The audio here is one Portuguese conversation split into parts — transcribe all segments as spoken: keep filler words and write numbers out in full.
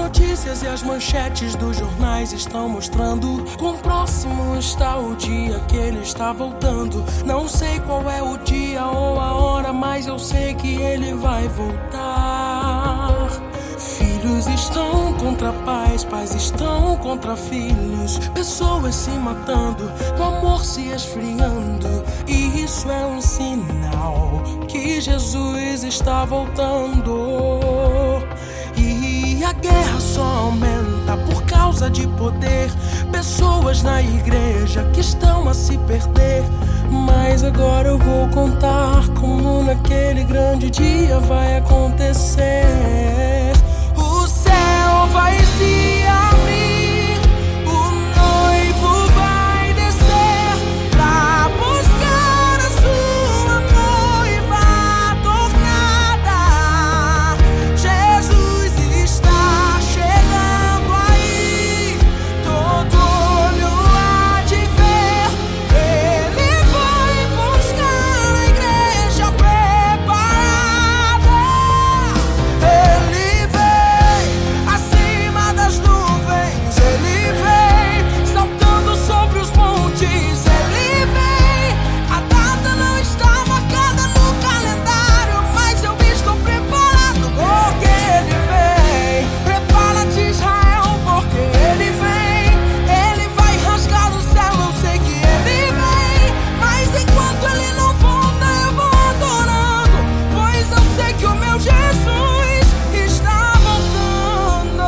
notícias e as manchetes dos jornais estão mostrando quão próximo está o dia que ele está voltando. Não sei qual é o dia ou a hora, mas eu sei que ele vai voltar. Filhos estão contra pais, pais estão contra filhos, pessoas se matando, o amor se esfriando. E isso é um sinal que Jesus está voltando. E a guerra só aumenta por causa de poder, pessoas na igreja que estão a se perder. Mas agora eu vou contar como naquele grande dia vai acontecer. O céu vai se abrir, o noivo vai descer pra buscar a sua noiva adornada. Jesus está chegando aí, todo olho há de ver. Ele vai buscar a igreja preparada. Ele vem acima das nuvens, ele vem saltando sobre os montes. Ele vem, a data não está marcada no calendário, mas eu estou preparado porque ele vem. Prepara-te, Israel, porque ele vem. Ele vai rasgar o céu, eu sei que ele vem. Mas enquanto ele não volta, eu vou adorando, pois eu sei que o meu Jesus está voltando.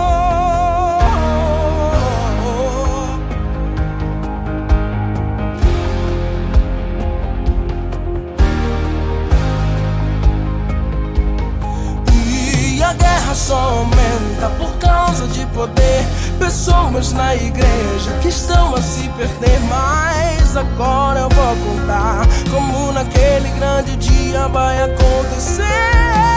E a guerra só aumenta por causa de poder, pessoas na igreja que estão a se perder. Mas agora eu vou contar como naquele grande dia vai acontecer.